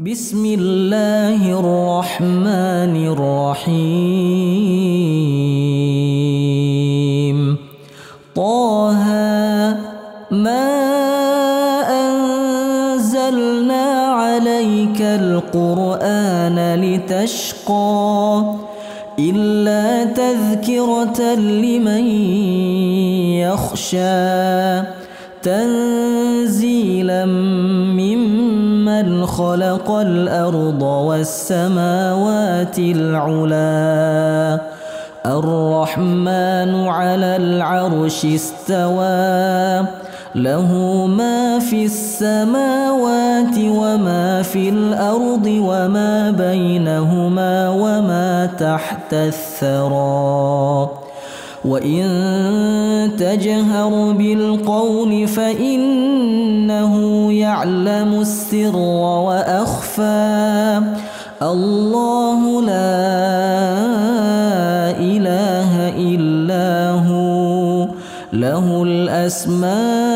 بسم الله الرحمن الرحيم. طه ما أنزلنا عليك القرآن لتشقى إلا تذكرة لمن يخشى تنزيلا ممن خلق الأرض والسماوات العلا الرحمن على العرش استوى له ما في السماوات وما في الأرض وما بينهما وما تحت الثرى وإن تجهر بالقول فإنه يعلم السر وأخفى الله لا إله إلا هو له الأسماء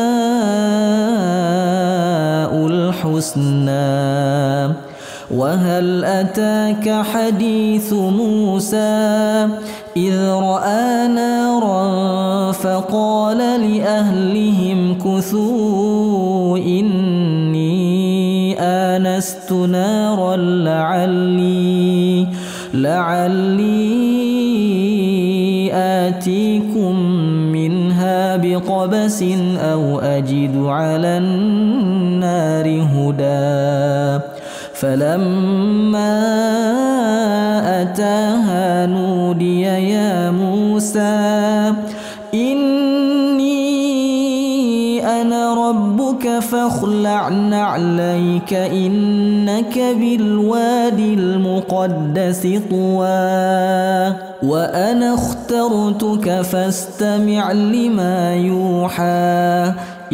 الحسنى. وهل أتاك حديث موسى إذ رأى نارا فقال لأهلهم كثوا إني آنست نارا لعلي آتيكم منها بقبس أو أجد على النار هدى. فلما أتاها نودي يا موسى إني أنا ربك فاخلع نعليك إنك بالوادي المقدس طوى وأنا اخترتك فاستمع لما يوحى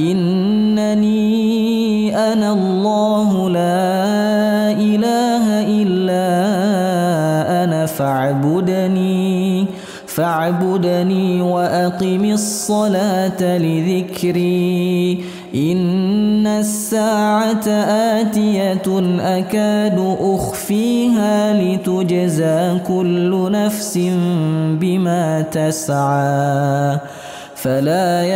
إنني أنا الله لا إله إلا أنا فاعبدني وأقم الصلاة لذكري إن الساعة آتية أكاد أخفيها لتجزى كل نفس بما تسعى فلا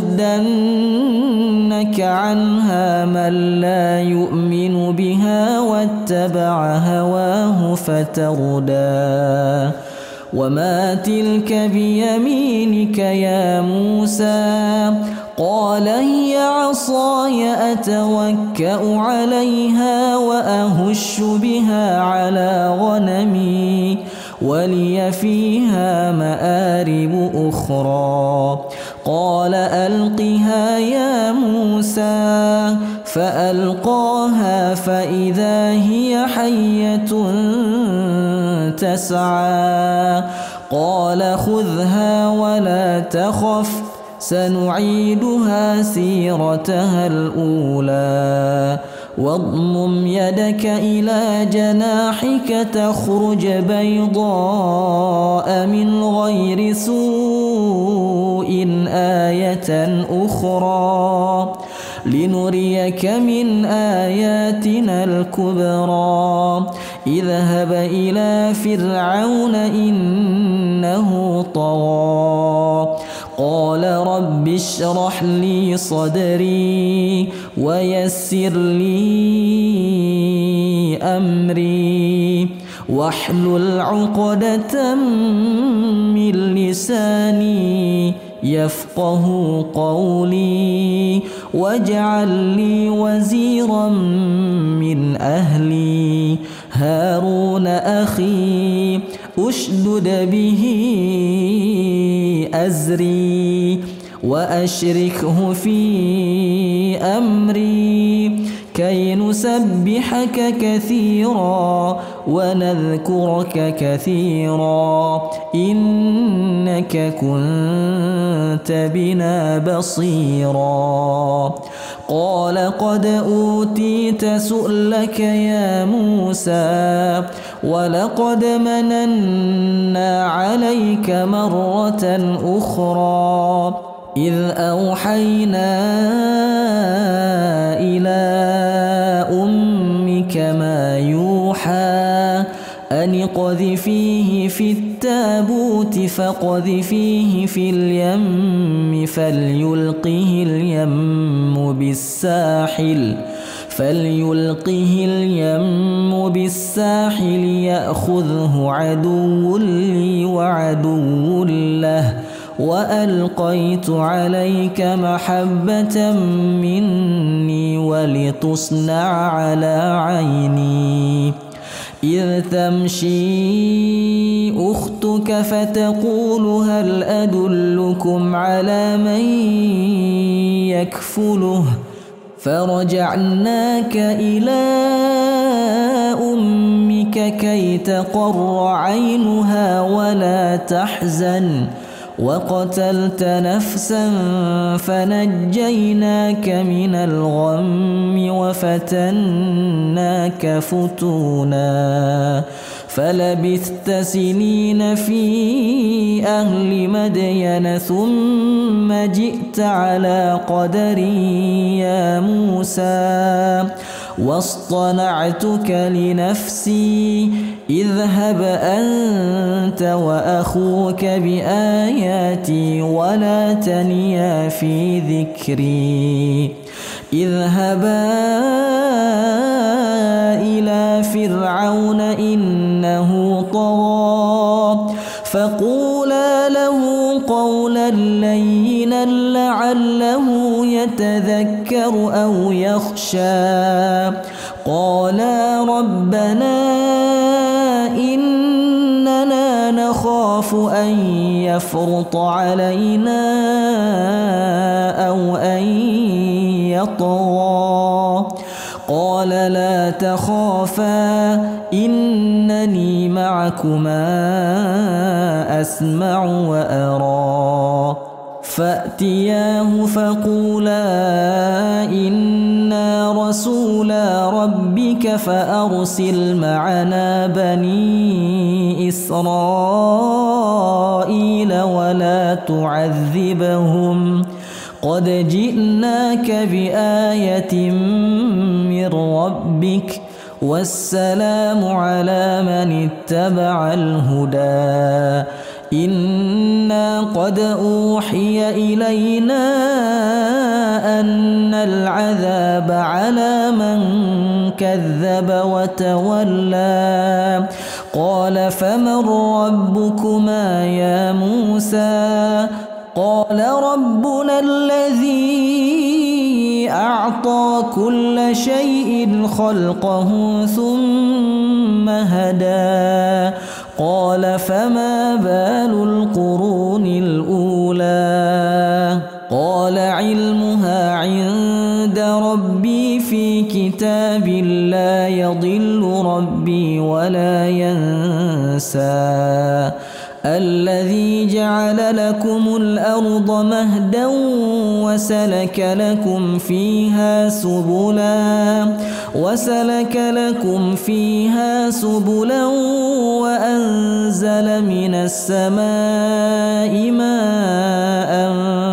يصدنك عنها من لا يؤمن بها واتبع هواه فتردى. وما تلك بيمينك يا موسى قال هي عصاي أتوكأ عليها وأهش بها على غنمي ولي فيها مآرب أخرى. قال ألقها يا موسى فألقاها فإذا هي حية تسعى. قال خذها ولا تخف سنعيدها سيرتها الأولى واضمم يدك إلى جناحك تخرج بيضاء من غير سوء آية أخرى لنريك من آياتنا الكبرى. اذهب إلى فرعون إنه طغى قال رب اشرح لي صدري ويسر لي أمري واحلل عقدة من لساني يفقه قولي واجعل لي وزيرا من أهلي هارون أخي أشدد به أزري وأشركه في أمري كي نسبحك كثيرا ونذكرك كثيرا إنك كنت بنا بصيرا. قال قد أوتيت سؤلك يا موسى ولقد مننا عليك مرة أخرى إذ أوحينا إلى كما يوحى أن اقذفيه في التابوت فاقذفيه في اليم فليلقه اليم بالساحل يأخذه عدو لي وعدو له وألقيت عليك محبة مني ولتصنع على عيني إذ تمشي أختك فتقول هل أدلكم على من يكفله فرجعناك إلى أمك كي تقر عينها ولا تحزن وقتلت نفسا فنجيناك من الغم وفتناك فتونا فلبثت سنين في أهل مدين ثم جئت على قدري يا موسى واصطنعتك لنفسي اذهب أنت وأخوك بآياتي ولا تنيا في ذكري اذهبا إلى فرعون إنه طغى فقولا له قولا لينا لعله يتذكر أو يخشى قالا ربنا إننا نخاف أن يفرط علينا أو أن يطغى قال لا تخافا إنني معكما أسمع وأرى فأتياه فقولا إنا رسولا ربك فأرسل معنا بني إسرائيل ولا تعذبهم قد جئناك بآية من ربك والسلام على من اتبع الهدى إنا قد أوحي إلينا أن العذاب على من كذب وتولى قال فمن ربكما يا موسى قال ربنا الذي أعطى كل شيء خلقه ثم هدى قال فما بال القرون الأولى قال علمها عند ربي في كتاب لا يضل ربي ولا ينسى الذي جعل لكم الأرض مهدا وسلك لكم فيها سبلا وأنزل من السماء ماء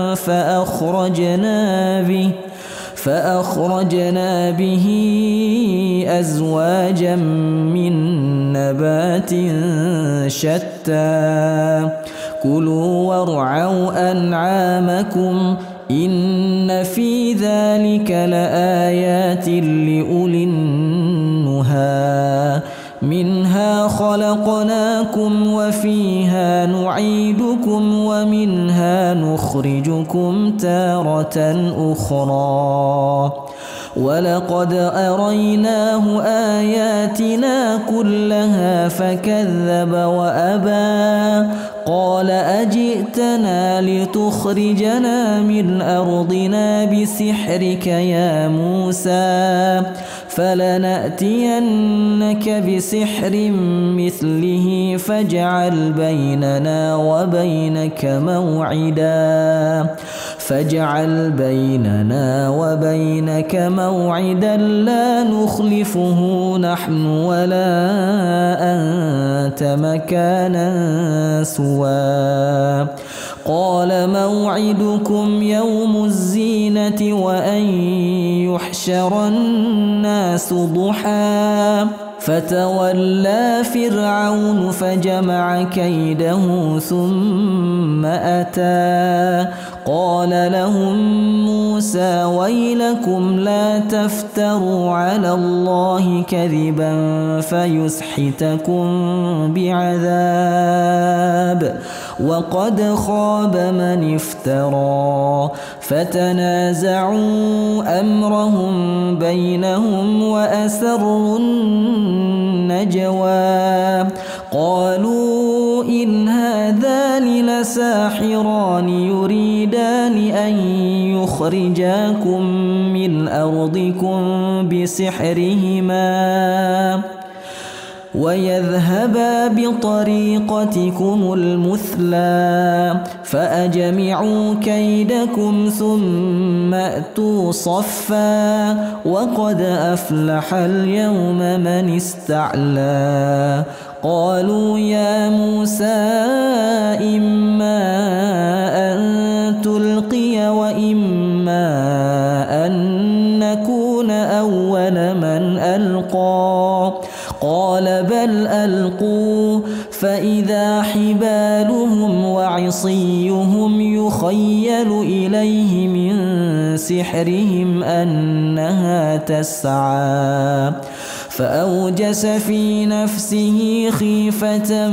فأخرجنا به أزواجا من نبات شتى كلوا وارعوا أنعامكم إن في ذلك لآيات لأولي النهى منها خلقناكم وفيها نعيدكم ومنها نخرجكم تارة أخرى ولقد أريناه آياتنا كلها فكذب وأبى قال أجئتنا لتخرجنا من أرضنا بسحرك يا موسى فلنأتينك بسحر مثله فاجعل بيننا وبينك موعدا لا نخلفه نحن ولا أنت مكانا سوى قال موعدكم يوم الزينة وأن يحشر الناس ضحى فتولى فرعون فجمع كيده ثم أتى قال لهم موسى ويلكم لا تفتروا على الله كذبا فيسحتكم بعذاب وقد خاب من افترى فتنازعوا أمرهم بينهم وأسروا النجوى قالوا إن هذان لساحران يريدان أن يخرجاكم من أرضكم بسحرهما ويذهبا بطريقتكم المثلى فأجمعوا كيدكم ثم أتوا صفا وقد أفلح اليوم من استعلى قالوا يا موسى إما أن تلقي وإما أن نكون أول من ألقى قال بل ألقوا فإذا حبالهم وعصيهم يخيل إليه من سحرهم أنها تسعى فأوجس في نفسه خيفة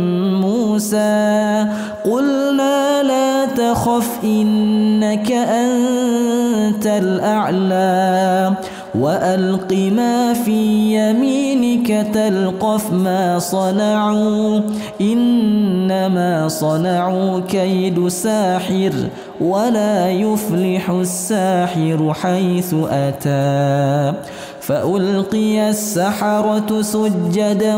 موسى قلنا لا تخف إنك أنت الأعلى وألق ما في يمينك تلقف ما صنعوا إنما صنعوا كيد ساحر ولا يفلح الساحر حيث أتى فألقي السحرة سجدا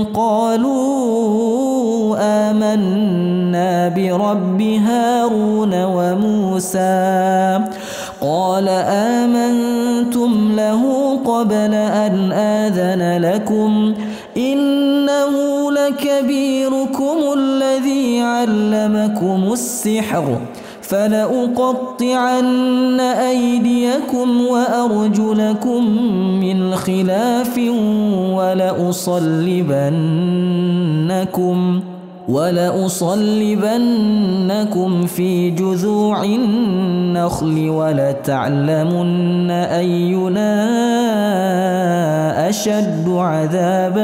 قالوا آمنا برب هارون وموسى قال آمنتم له قبل أن آذن لكم إنه لكبيركم الذي علمكم السحر فلأقطعن أيديكم وأرجلكم من خلاف ولأصلبنكم في جذوع النخل ولتعلمن أينا أشد عذابا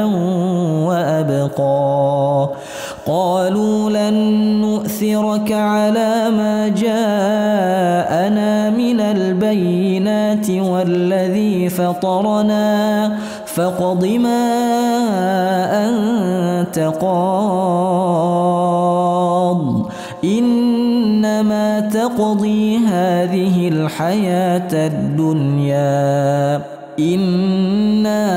وأبقى قالوا لن نؤثرك على ما جاءنا من البينات والذي فطرنا فاقض ما أنت قاض إنما تقضي هذه الحياة الدنيا إنا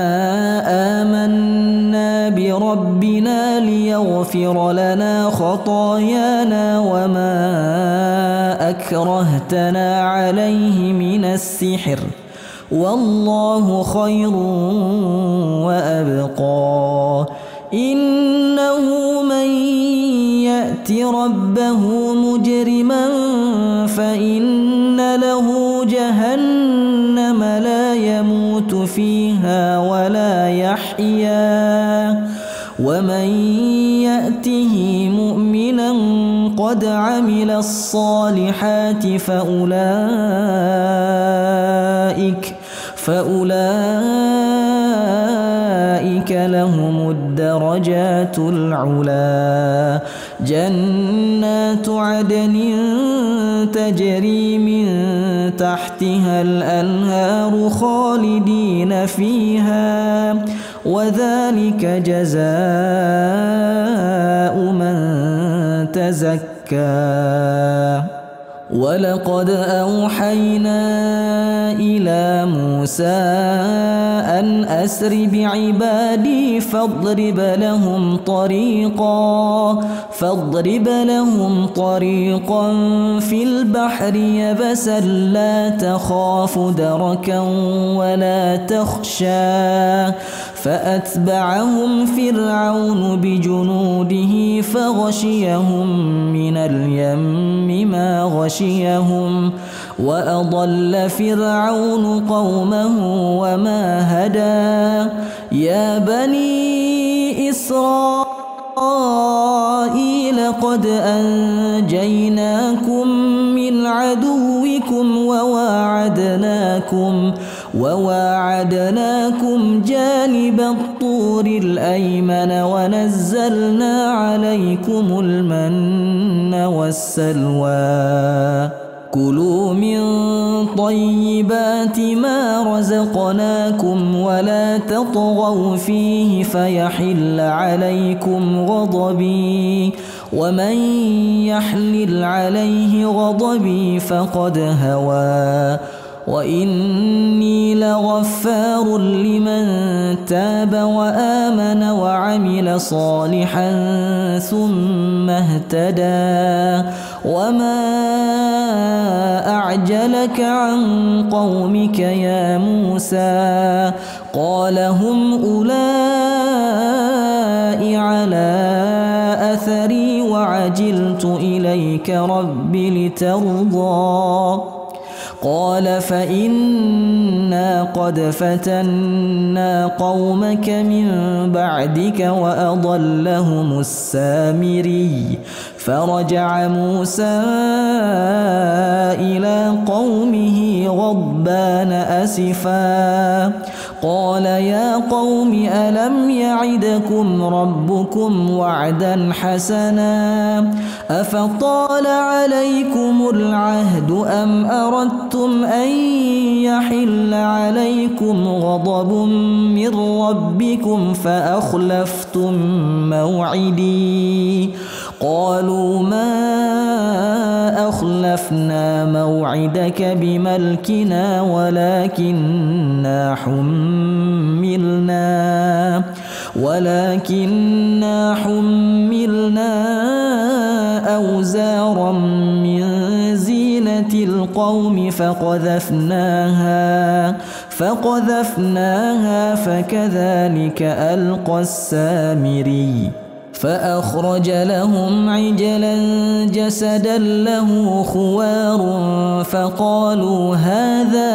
آمنا بربنا ليغفر لنا خطايانا وما أكرهتنا عليه من السحر والله خير وأبقى إنه من يأت ربه مجرما فإن له جهنم لا يموت فيها ولا يحيا ومن يأته مؤمنا قد عمل الصالحات فأولئك لهم الدرجات العلا جنات عدن تجري من تحتها الأنهار خالدين فيها وذلك جزاء من تزكى ولقد أوحينا إلى موسى أن أسر بعبادي فاضرب لهم طريقا في البحر يبسا لا تخاف دركا ولا تخشى فأتبعهم فرعون بجنوده فغشيهم من اليم ما غشيهم وأضل فرعون قومه وما هدى يا بني إسرائيل قد أنجيناكم من عدوكم وواعدناكم جانب الطور الأيمن ونزلنا عليكم المن والسلوى كلوا من طيبات ما رزقناكم ولا تطغوا فيه فيحل عليكم غضبي ومن يحلل عليه غضبي فقد هوى وإني لغفار لمن تاب وآمن وعمل صالحا ثم اهتدى وما أعجلك عن قومك يا موسى قال هم أولئك على أثري وعجلت إليك رب لترضى قال فإنا قد فتنا قومك من بعدك وأضلهم السامري فرجع موسى إلى قومه غضبان أسفا قال يا قوم ألم يعدكم ربكم وعدا حسنا أفطال عليكم العهد أم أردتم أن يحل عليكم غضب من ربكم فأخلفتم موعدي قالوا ما أخلفنا موعدك بملكنا ولكننا حملنا أوزارا من زينة القوم فقذفناها فكذلك ألقى السامري فأخرج لهم عجلا جسدا له خوار فقالوا هذا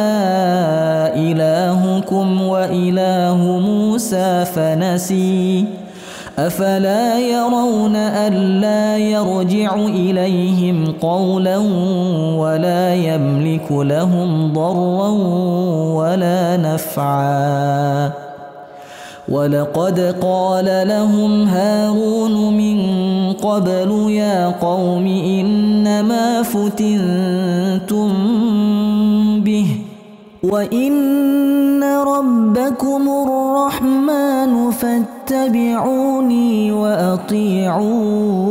إلهكم وإله موسى فنسي أفلا يرون ألا يرجع إليهم قولا ولا يملك لهم ضرا ولا نفعا ولقد قال لهم هارون من قبل يا قوم إنما فتنتم به وإن ربكم الرحمن فاتبعوني وأطيعوا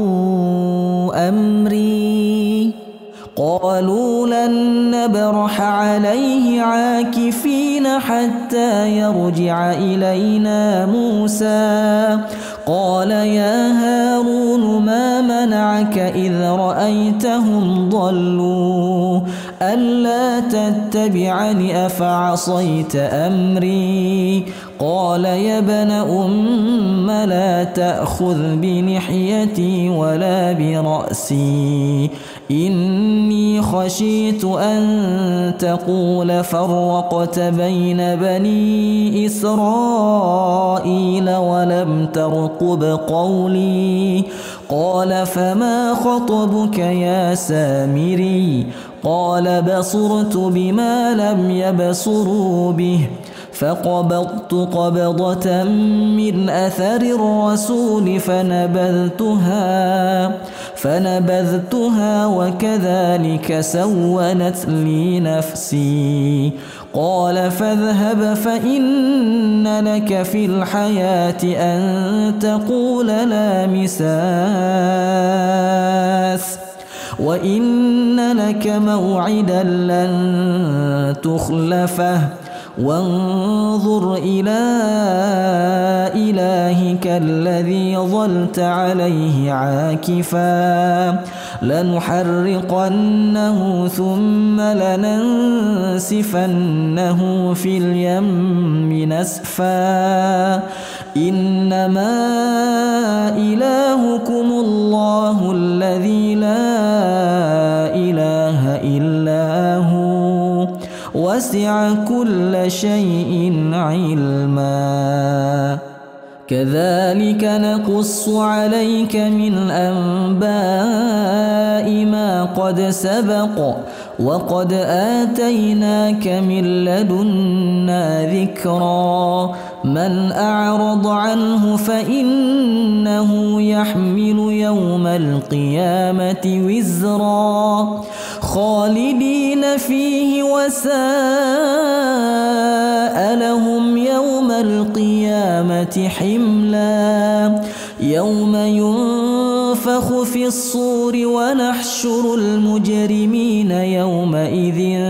أمري قالوا لن نبرح عليه عاكفين حتى يرجع إلينا موسى قال يا هارون ما منعك إذ رأيتهم ضلوا ألا تتبعني أفعصيت أمري قال يا ابن أم لا تأخذ بلحيتي ولا برأسي إني خشيت أن تقول فرقت بين بني إسرائيل ولم ترقب قولي قال فما خطبك يا سامري قال بصرت بما لم يبصروا به فقبضت قبضة من أثر الرسول فنبذتها وكذلك سولت لي نفسي قال فاذهب فإن لك في الحياة أن تقول لا مساس وإن لك موعدا لن تخلفه وانظر إلى إلهك الذي ظلت عليه عاكفا لنحرقنه ثم لننسفنه في اليم نسفا إنما إلهكم الله الذي لا إله إلا هو وسع كل شيء علما كذلك نقص عليك من أنباء ما قد سبق وقد آتيناك من لدنا ذكرا من أعرض عنه فإنه يحمل يوم القيامة وزرا خالدين فيه وساء لهم يوم القيامة حملا يوم ينفخ في الصور ونحشر المجرمين يومئذ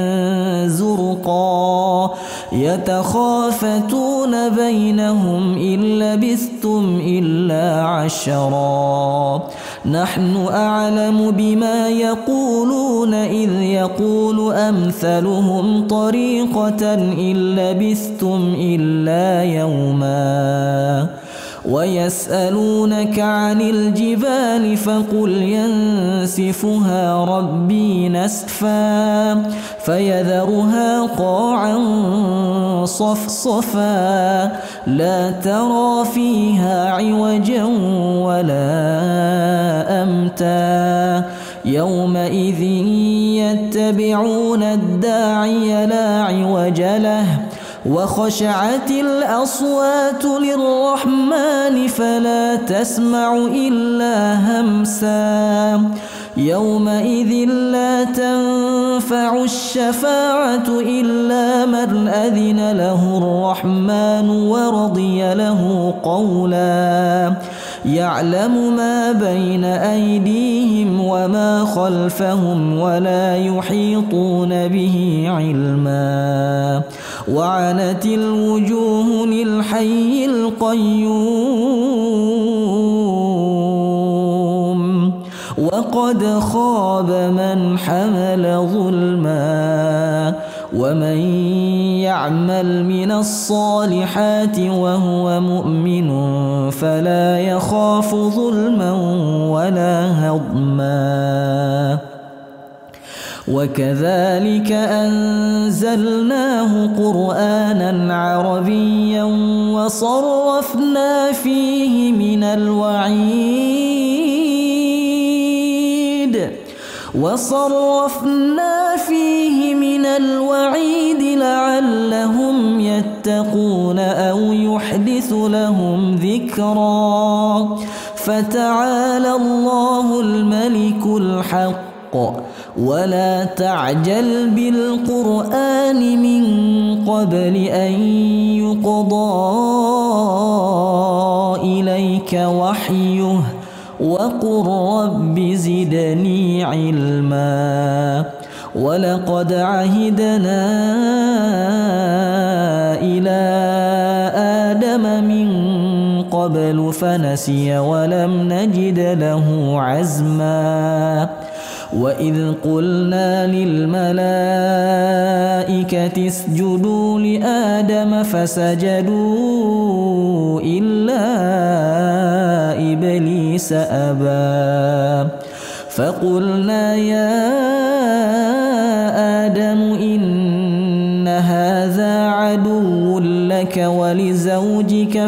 زرقا يتخافتون بينهم إن لبثتم إلا عشرا نحن أعلم بما يقولون إذ يقول أمثلهم طريقة إن لبثتم إلا يوما ويسألونك عن الجبال فقل ينسفها ربي نسفا فيذرها قاعا صفصفا لا ترى فيها عوجا ولا أمتا يومئذ يتبعون الداعي لا عوج له وخشعت الأصوات للرحمن فلا تسمع إلا همسا يومئذ لا تنفع الشفاعة إلا من أذن له الرحمن ورضي له قولا يعلم ما بين أيديهم وما خلفهم ولا يحيطون به علما وعنت الوجوه للحي القيوم وقد خاب من حمل ظلما ومن يعمل من الصالحات وهو مؤمن فلا يخاف ظلما ولا هضما وكذلك أنزلناه قرآنا عربيا وصرفنا فيه من الوعيد لعلهم يتقون أو يحدث لهم ذكرا فتعالى الله الملك الحق ولا تعجل بالقرآن من قبل أن يقضى إليك وحيه وقل رب زدني علما ولقد عهدنا إلى آدم من قبل فنسي ولم نجد له عزما وإذ قلنا للملائكة اسجدوا لآدم فسجدوا إلا إبليس أبى فقلنا يا آدم إن هذا عدو لك ولزوجك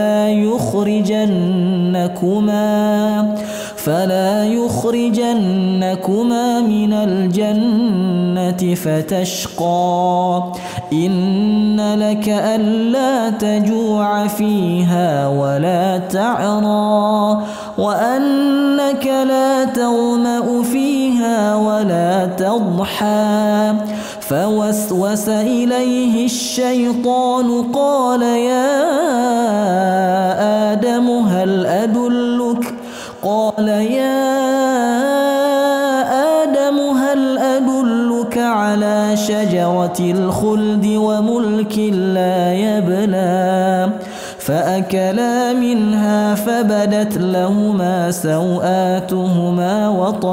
فلا يخرجنكما من الجنة فتشقى إن لك ألا تجوع فيها ولا تعرى وأنك لا تظمأ فيها ولا تضحى فوسوس إليه الشيطان قال يا آدم هل أدلك على شجرة الخلد وملك لا يبلى فأكلا منها فبدت لهما سوآتهما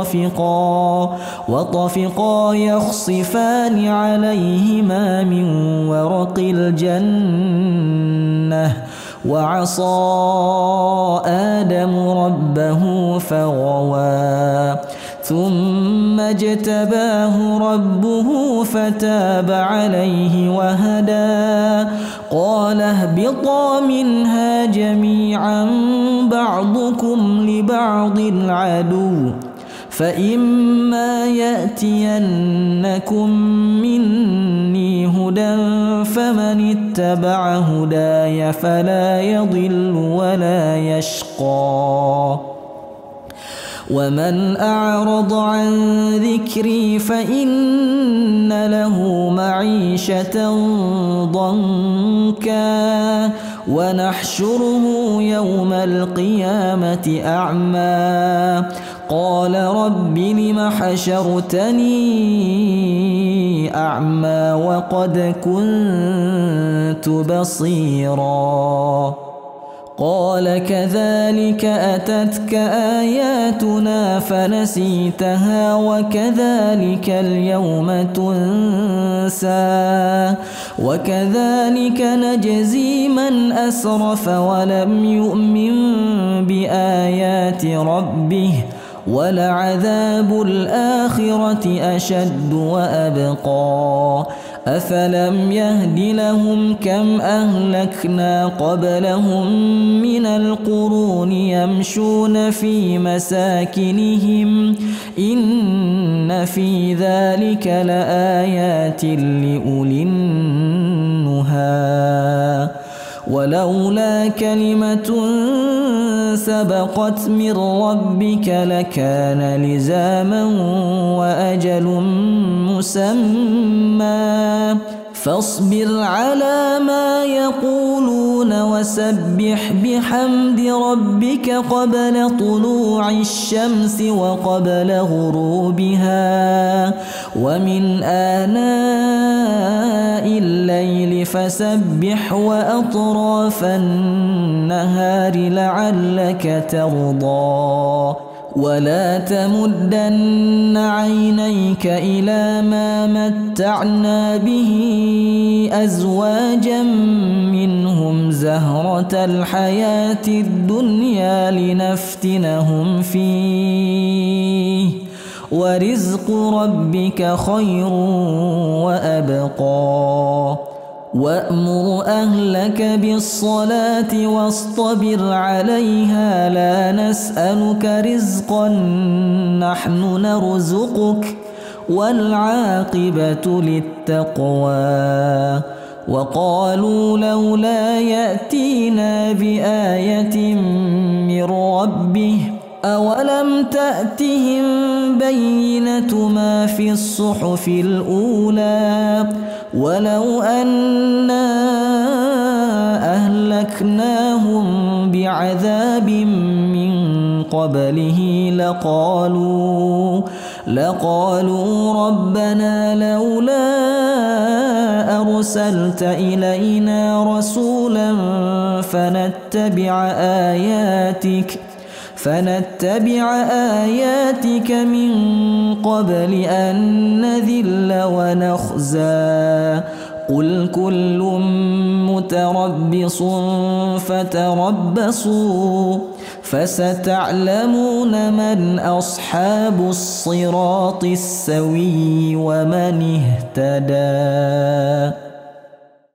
وطفقا يخصفان عليهما من ورق الجنة وعصى آدم ربه فغوى ثم اجتباه ربه فتاب عليه وهدى قال اهبطا منها جميعا بعضكم لبعض عدو فإما يأتينكم مني هدى فمن اتبع هداي فلا يضل ولا يشقى ومن أعرض عن ذكري فإن له معيشة ضنكا ونحشره يوم القيامة أعمى قال رب لم حشرتني أعمى وقد كنت بصيرا قال كذلك أتتك آياتنا فنسيتها وكذلك اليوم تنسى وكذلك نجزي من أسرف ولم يؤمن بآيات ربه ولعذاب الآخرة أشد وأبقى أفلم يهد لهم كم أهلكنا قبلهم من القرون يمشون في مساكنهم إن في ذلك لآيات لأولي النهى ولولا كلمة سبقت من ربك لكان لزاما وأجل مسمى فاصبر على ما يقولون وسبح بحمد ربك قبل طلوع الشمس وقبل غروبها ومن آناء الليل فسبح وأطراف النهار لعلك ترضى ولا تمدن عينيك إلى ما متعنا به أزواجا منهم زهرة الحياة الدنيا لنفتنهم فيه ورزق ربك خير وأبقى وأمر أهلك بالصلاة واصطبر عليها لا نسألك رزقا نحن نرزقك والعاقبة للتقوى وقالوا لولا يأتينا بآية من ربه أولم تأتهم بينة ما في الصحف الأولى ولو أنا أهلكناهم بعذاب من قبله لقالوا ربنا لولا أرسلت إلينا رسولا فنتبع آياتك من قبل أن نذل ونخزى قل كل متربص فتربصوا فستعلمون من أصحاب الصراط السوي ومن اهتدى.